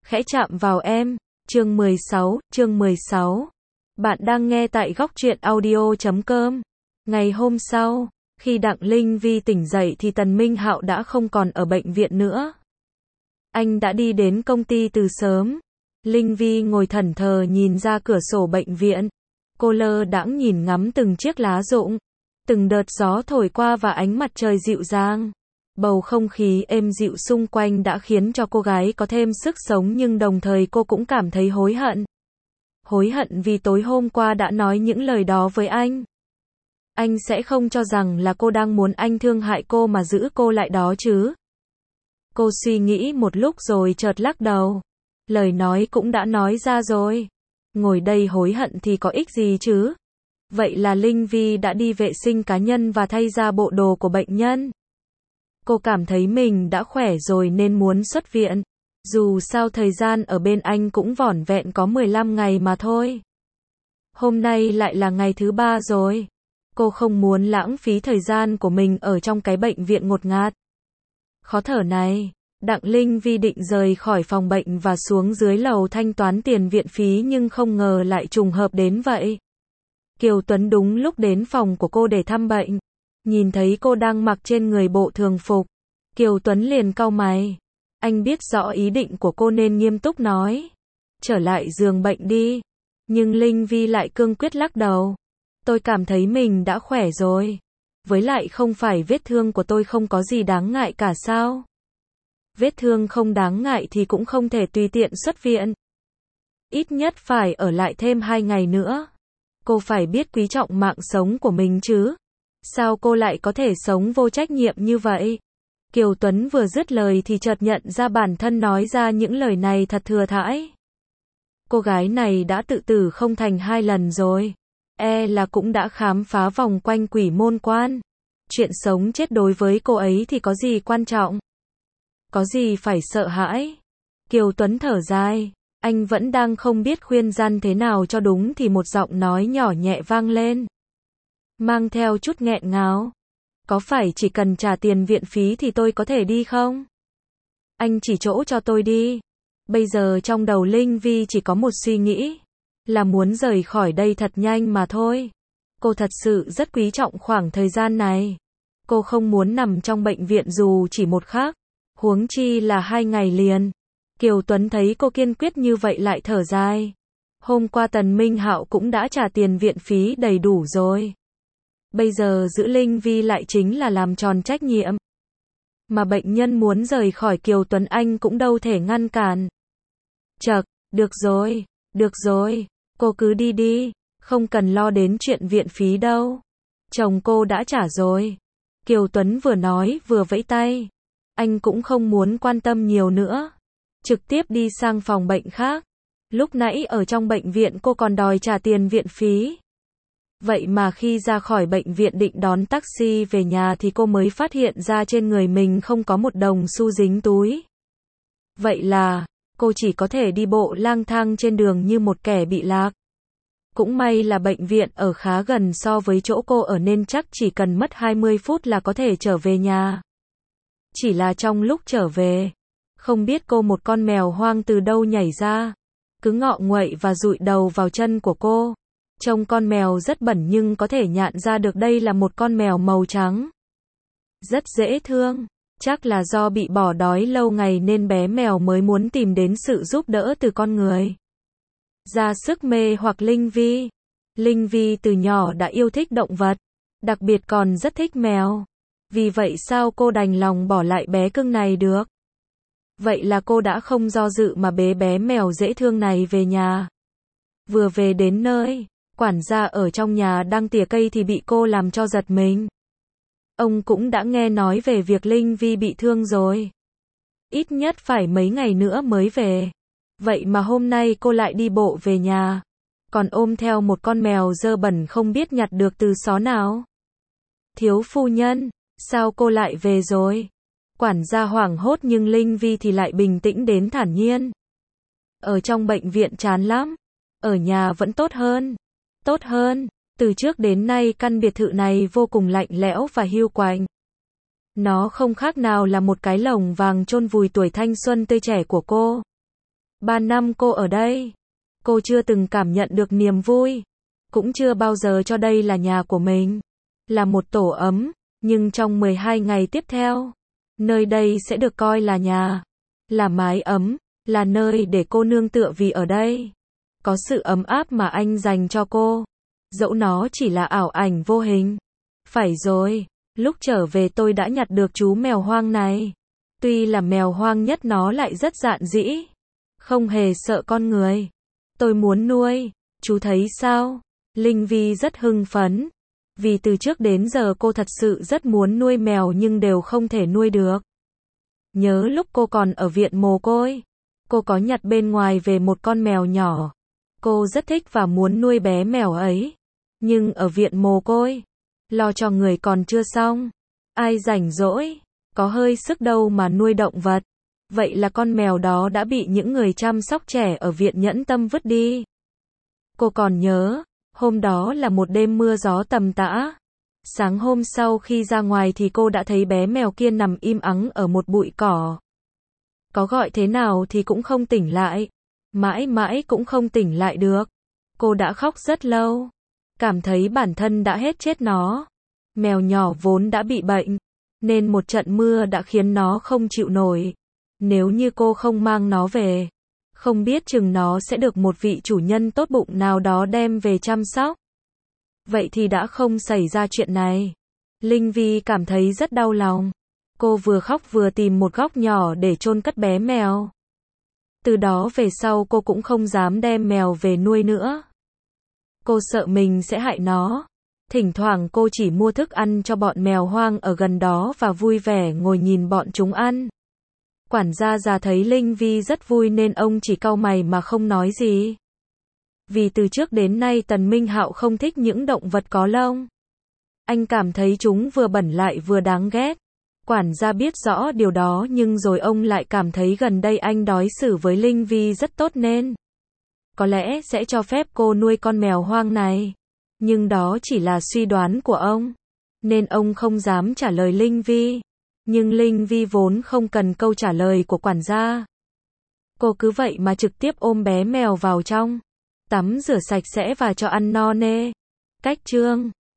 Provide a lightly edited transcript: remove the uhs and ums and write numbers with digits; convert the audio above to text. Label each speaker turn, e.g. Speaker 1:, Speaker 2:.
Speaker 1: khẽ chạm vào em. Chương 16. Bạn đang nghe tại góc truyện audio.com. Ngày hôm sau, khi Đặng Linh Vi tỉnh dậy thì Tần Minh Hạo đã không còn ở bệnh viện nữa. Anh đã đi đến công ty từ sớm. Linh Vi ngồi thẫn thờ nhìn ra cửa sổ bệnh viện. Cô lơ đãng nhìn ngắm từng chiếc lá rụng, từng đợt gió thổi qua và ánh mặt trời dịu dàng. Bầu không khí êm dịu xung quanh đã khiến cho cô gái có thêm sức sống, nhưng đồng thời cô cũng cảm thấy hối hận. Hối hận vì tối hôm qua đã nói những lời đó với anh. Anh sẽ không cho rằng là cô đang muốn anh thương hại cô mà giữ cô lại đó chứ. Cô suy nghĩ một lúc rồi chợt lắc đầu. Lời nói cũng đã nói ra rồi. Ngồi đây hối hận thì có ích gì chứ? Vậy là Linh Vi đã đi vệ sinh cá nhân và thay ra bộ đồ của bệnh nhân. Cô cảm thấy mình đã khỏe rồi nên muốn xuất viện. Dù sao thời gian ở bên anh cũng vỏn vẹn có 15 ngày mà thôi. Hôm nay lại là ngày thứ 3 rồi. Cô không muốn lãng phí thời gian của mình ở trong cái bệnh viện ngột ngạt, khó thở này. Đặng Linh Vi định rời khỏi phòng bệnh và xuống dưới lầu thanh toán tiền viện phí, nhưng không ngờ lại trùng hợp đến vậy. Kiều Tuấn đúng lúc đến phòng của cô để thăm bệnh. Nhìn thấy cô đang mặc trên người bộ thường phục, Kiều Tuấn liền cau mày. Anh biết rõ ý định của cô nên nghiêm túc nói: trở lại giường bệnh đi. Nhưng Linh Vi lại cương quyết lắc đầu. Tôi cảm thấy mình đã khỏe rồi. Với lại không phải vết thương của tôi không có gì đáng ngại cả sao? Vết thương không đáng ngại thì cũng không thể tùy tiện xuất viện. Ít nhất phải ở lại thêm 2 ngày nữa. Cô phải biết quý trọng mạng sống của mình chứ. Sao cô lại có thể sống vô trách nhiệm như vậy? Kiều Tuấn vừa dứt lời thì chợt nhận ra bản thân nói ra những lời này thật thừa thãi. Cô gái này đã tự tử không thành 2 lần rồi. Là cũng đã khám phá vòng quanh quỷ môn quan. Chuyện sống chết đối với cô ấy thì có gì quan trọng? Có gì phải sợ hãi? Kiều Tuấn thở dài. Anh vẫn đang không biết khuyên răn thế nào cho đúng thì một giọng nói nhỏ nhẹ vang lên, mang theo chút nghẹn ngào. Có phải chỉ cần trả tiền viện phí thì tôi có thể đi không? Anh chỉ chỗ cho tôi đi. Bây giờ trong đầu Linh Vi chỉ có một suy nghĩ, là muốn rời khỏi đây thật nhanh mà thôi. Cô thật sự rất quý trọng khoảng thời gian này. Cô không muốn nằm trong bệnh viện dù chỉ một khắc, huống chi là 2 ngày liền. Kiều Tuấn thấy cô kiên quyết như vậy lại thở dài. Hôm qua Tần Minh Hạo cũng đã trả tiền viện phí đầy đủ rồi. Bây giờ giữ Linh Vi lại chính là làm tròn trách nhiệm. Mà bệnh nhân muốn rời khỏi Kiều Tuấn anh cũng đâu thể ngăn cản. Chậc, được rồi, cô cứ đi đi, không cần lo đến chuyện viện phí đâu. Chồng cô đã trả rồi. Kiều Tuấn vừa nói vừa vẫy tay. Anh cũng không muốn quan tâm nhiều nữa. Trực tiếp đi sang phòng bệnh khác. Lúc nãy ở trong bệnh viện cô còn đòi trả tiền viện phí. Vậy mà khi ra khỏi bệnh viện định đón taxi về nhà thì cô mới phát hiện ra trên người mình không có một đồng xu dính túi. Vậy là, cô chỉ có thể đi bộ lang thang trên đường như một kẻ bị lạc. Cũng may là bệnh viện ở khá gần so với chỗ cô ở nên chắc chỉ cần mất 20 phút là có thể trở về nhà. Chỉ là trong lúc trở về, không biết cô một con mèo hoang từ đâu nhảy ra, cứ ngọ nguậy và dụi đầu vào chân của cô. Trông con mèo rất bẩn nhưng có thể nhận ra được đây là một con mèo màu trắng. Rất dễ thương, chắc là do bị bỏ đói lâu ngày nên bé mèo mới muốn tìm đến sự giúp đỡ từ con người. Ra sức mê hoặc Linh Vi. Linh Vi từ nhỏ đã yêu thích động vật, đặc biệt còn rất thích mèo. Vì vậy sao cô đành lòng bỏ lại bé cưng này được? Vậy là cô đã không do dự mà bế bé mèo dễ thương này về nhà. Vừa về đến nơi, quản gia ở trong nhà đang tỉa cây thì bị cô làm cho giật mình. Ông cũng đã nghe nói về việc Linh Vi bị thương rồi. Ít nhất phải mấy ngày nữa mới về. Vậy mà hôm nay cô lại đi bộ về nhà, còn ôm theo một con mèo dơ bẩn không biết nhặt được từ xó nào. Thiếu phu nhân, sao cô lại về rồi? Quản gia hoảng hốt nhưng Linh Vi thì lại bình tĩnh đến thản nhiên. Ở trong bệnh viện chán lắm, ở nhà vẫn tốt hơn. Tốt hơn, từ trước đến nay căn biệt thự này vô cùng lạnh lẽo và hiu quạnh. Nó không khác nào là một cái lồng vàng chôn vùi tuổi thanh xuân tươi trẻ của cô. 3 năm cô ở đây, cô chưa từng cảm nhận được niềm vui, cũng chưa bao giờ cho đây là nhà của mình, là một tổ ấm, nhưng trong 12 ngày tiếp theo, nơi đây sẽ được coi là nhà, là mái ấm, là nơi để cô nương tựa vì ở đây có sự ấm áp mà anh dành cho cô, dẫu nó chỉ là ảo ảnh vô hình. Phải rồi, lúc trở về tôi đã nhặt được chú mèo hoang này. Tuy là mèo hoang nhất nó lại rất dạn dĩ, không hề sợ con người. Tôi muốn nuôi, chú thấy sao? Linh Vi rất hưng phấn, vì từ trước đến giờ cô thật sự rất muốn nuôi mèo nhưng đều không thể nuôi được. Nhớ lúc cô còn ở viện mồ côi, cô có nhặt bên ngoài về một con mèo nhỏ. Cô rất thích và muốn nuôi bé mèo ấy. Nhưng ở viện mồ côi, lo cho người còn chưa xong. Ai rảnh rỗi, có hơi sức đâu mà nuôi động vật. Vậy là con mèo đó đã bị những người chăm sóc trẻ ở viện nhẫn tâm vứt đi. Cô còn nhớ, hôm đó là một đêm mưa gió tầm tã. Sáng hôm sau khi ra ngoài thì cô đã thấy bé mèo kia nằm im ắng ở một bụi cỏ. Có gọi thế nào thì cũng không tỉnh lại. Mãi mãi cũng không tỉnh lại được. Cô đã khóc rất lâu, cảm thấy bản thân đã hết chết nó. Mèo nhỏ vốn đã bị bệnh, nên một trận mưa đã khiến nó không chịu nổi. Nếu như cô không mang nó về, không biết chừng nó sẽ được một vị chủ nhân tốt bụng nào đó đem về chăm sóc. Vậy thì đã không xảy ra chuyện này. Linh Vi cảm thấy rất đau lòng. Cô vừa khóc vừa tìm một góc nhỏ để chôn cất bé mèo. Từ đó về sau cô cũng không dám đem mèo về nuôi nữa. Cô sợ mình sẽ hại nó. Thỉnh thoảng cô chỉ mua thức ăn cho bọn mèo hoang ở gần đó và vui vẻ ngồi nhìn bọn chúng ăn. Quản gia già thấy Linh Vi rất vui nên ông chỉ cau mày mà không nói gì. Vì từ trước đến nay Tần Minh Hạo không thích những động vật có lông. Anh cảm thấy chúng vừa bẩn lại vừa đáng ghét. Quản gia biết rõ điều đó nhưng rồi ông lại cảm thấy gần đây anh đối xử với Linh Vi rất tốt nên có lẽ sẽ cho phép cô nuôi con mèo hoang này. Nhưng đó chỉ là suy đoán của ông, nên ông không dám trả lời Linh Vi. Nhưng Linh Vi vốn không cần câu trả lời của quản gia. Cô cứ vậy mà trực tiếp ôm bé mèo vào trong, tắm rửa sạch sẽ và cho ăn no nê. Cách chương